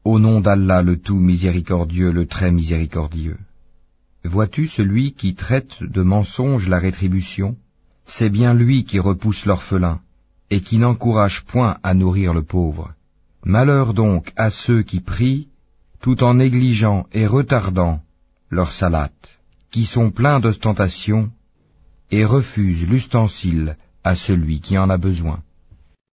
Au nom d'Allah le tout miséricordieux, le très miséricordieux. Vois-tu celui qui traite de mensonge la rétribution? C'est bien lui qui repousse l'orphelin, et qui n'encourage point à nourrir le pauvre. Malheur donc à ceux qui prient, tout en négligeant et retardant leur salate, qui sont pleins d'ostentation, et refusent l'ustensile à celui qui en a besoin.